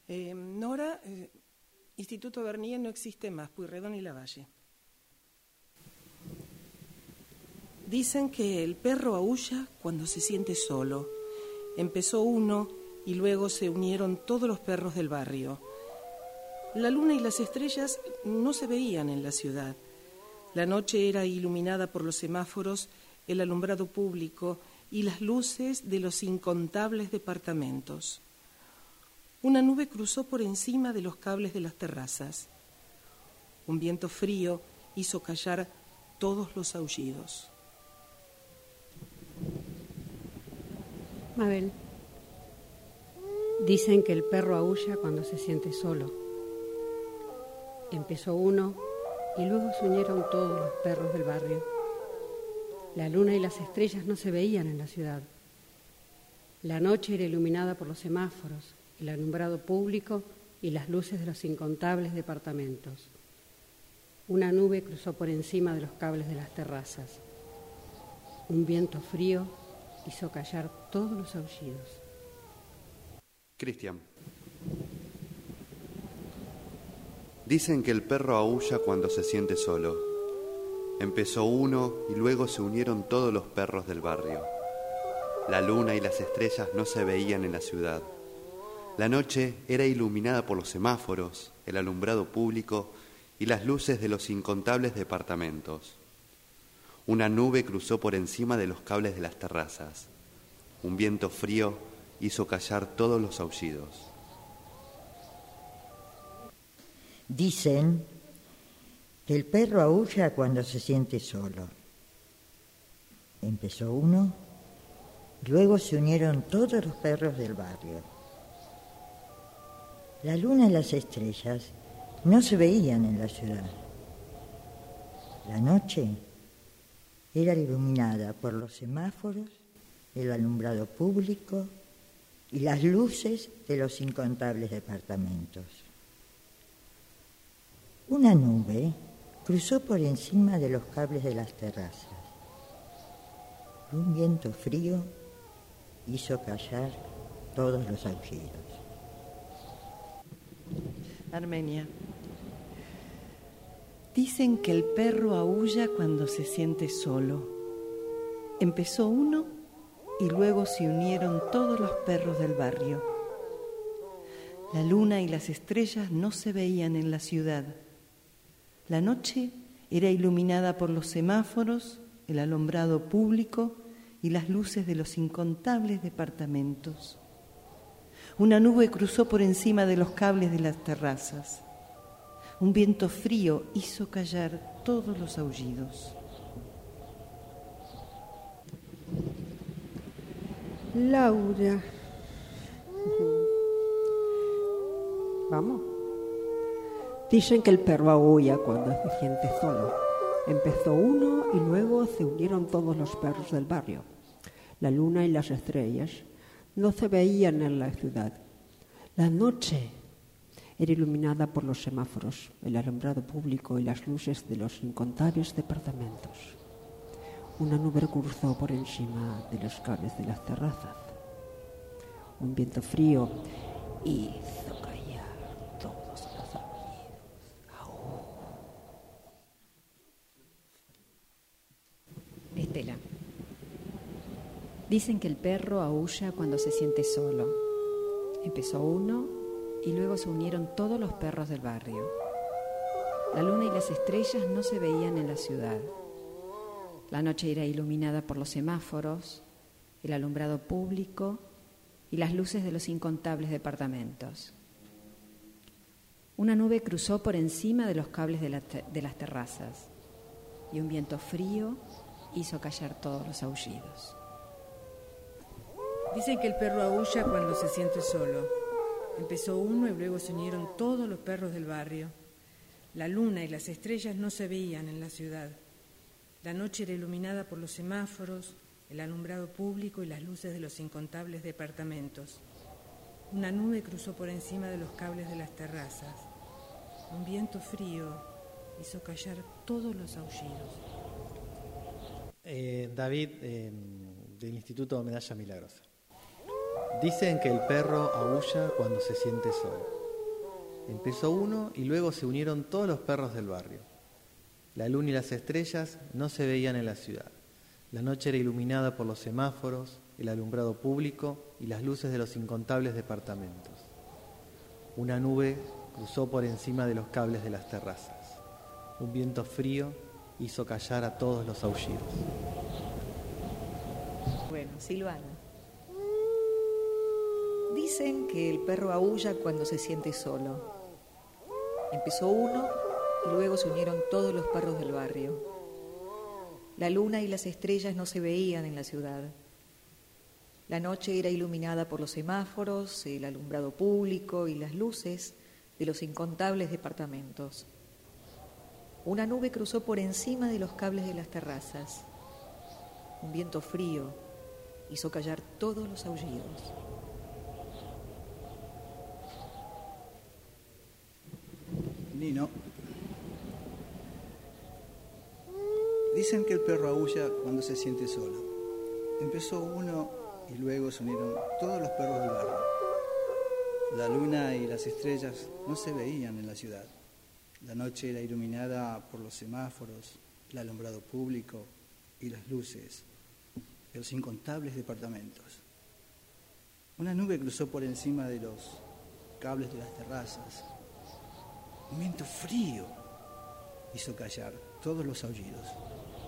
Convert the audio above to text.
Nora, Instituto Bernier no existe más, Pueyrredón y Lavalle. Dicen que el perro aúlla cuando se siente solo. Empezó uno y luego se unieron todos los perros del barrio. La luna y las estrellas no se veían en la ciudad. La noche era iluminada por los semáforos, el alumbrado público y las luces de los incontables departamentos. Una nube cruzó por encima de los cables de las terrazas. Un viento frío hizo callar todos los aullidos. Mabel, dicen que el perro aúlla cuando se siente solo. Empezó uno y luego se unieron todos los perros del barrio. La luna y las estrellas no se veían en la ciudad. La noche era iluminada por los semáforos, el alumbrado público y las luces de los incontables departamentos. Una nube cruzó por encima de los cables de las terrazas. Un viento frío hizo callar todos los aullidos. Cristian. Dicen que el perro aúlla cuando se siente solo. Empezó uno y luego se unieron todos los perros del barrio. La luna y las estrellas no se veían en la ciudad. La noche era iluminada por los semáforos, el alumbrado público y las luces de los incontables departamentos. Una nube cruzó por encima de los cables de las terrazas. Un viento frío hizo callar todos los aullidos. Dicen que el perro aúlla cuando se siente solo. Empezó uno, luego se unieron todos los perros del barrio. La luna y las estrellas no se veían en la ciudad. La noche era iluminada por los semáforos, el alumbrado público y las luces de los incontables departamentos. Una nube cruzó por encima de los cables de las terrazas. Un viento frío hizo callar todos los aullidos. Armenia. Dicen que el perro aúlla cuando se siente solo. Empezó uno y luego se unieron todos los perros del barrio. La luna y las estrellas no se veían en la ciudad. La noche era iluminada por los semáforos, el alumbrado público y las luces de los incontables departamentos. Una nube cruzó por encima de los cables de las terrazas. Un viento frío hizo callar todos los aullidos. Laura. Vamos. Dicen que el perro aúlla cuando se siente solo. Empezó uno y luego se unieron todos los perros del barrio. La luna y las estrellas no se veían en la ciudad. La noche era iluminada por los semáforos, el alumbrado público y las luces de los incontables departamentos. Una nube cruzó por encima de los cables de las terrazas. Un viento frío hizo callar todos los aullidos. Estela. Dicen que el perro aúlla cuando se siente solo. Empezó uno y luego se unieron todos los perros del barrio. La luna y las estrellas no se veían en la ciudad. La noche era iluminada por los semáforos, el alumbrado público y las luces de los incontables departamentos. Una nube cruzó por encima de los cables de las terrazas y un viento frío hizo callar todos los aullidos. Dicen que el perro aúlla cuando se siente solo. Empezó uno y luego se unieron todos los perros del barrio. La luna y las estrellas no se veían en la ciudad. La noche era iluminada por los semáforos, el alumbrado público y las luces de los incontables departamentos. Una nube cruzó por encima de los cables de las terrazas. Un viento frío hizo callar todos los aullidos. David, del Instituto Medalla Milagrosa. Dicen que el perro aúlla cuando se siente solo. Empezó uno y luego se unieron todos los perros del barrio. La luna y las estrellas no se veían en la ciudad. La noche era iluminada por los semáforos, el alumbrado público y las luces de los incontables departamentos. Una nube cruzó por encima de los cables de las terrazas. Un viento frío hizo callar a todos los aullidos. Bueno, Silvana. Dicen que el perro aúlla cuando se siente solo. Empezó uno y luego se unieron todos los perros del barrio. La luna y las estrellas no se veían en la ciudad. La noche era iluminada por los semáforos, el alumbrado público y las luces de los incontables departamentos. Una nube cruzó por encima de los cables de las terrazas. Un viento frío hizo callar todos los aullidos. Nino. Dicen que el perro aúlla cuando se siente solo. Empezó uno y luego se unieron todos los perros del barrio. La luna y las estrellas no se veían en la ciudad. La noche era iluminada por los semáforos, el alumbrado público y las luces de los incontables departamentos. Una nube cruzó por encima de los cables de las terrazas. Un viento frío hizo callar todos los aullidos.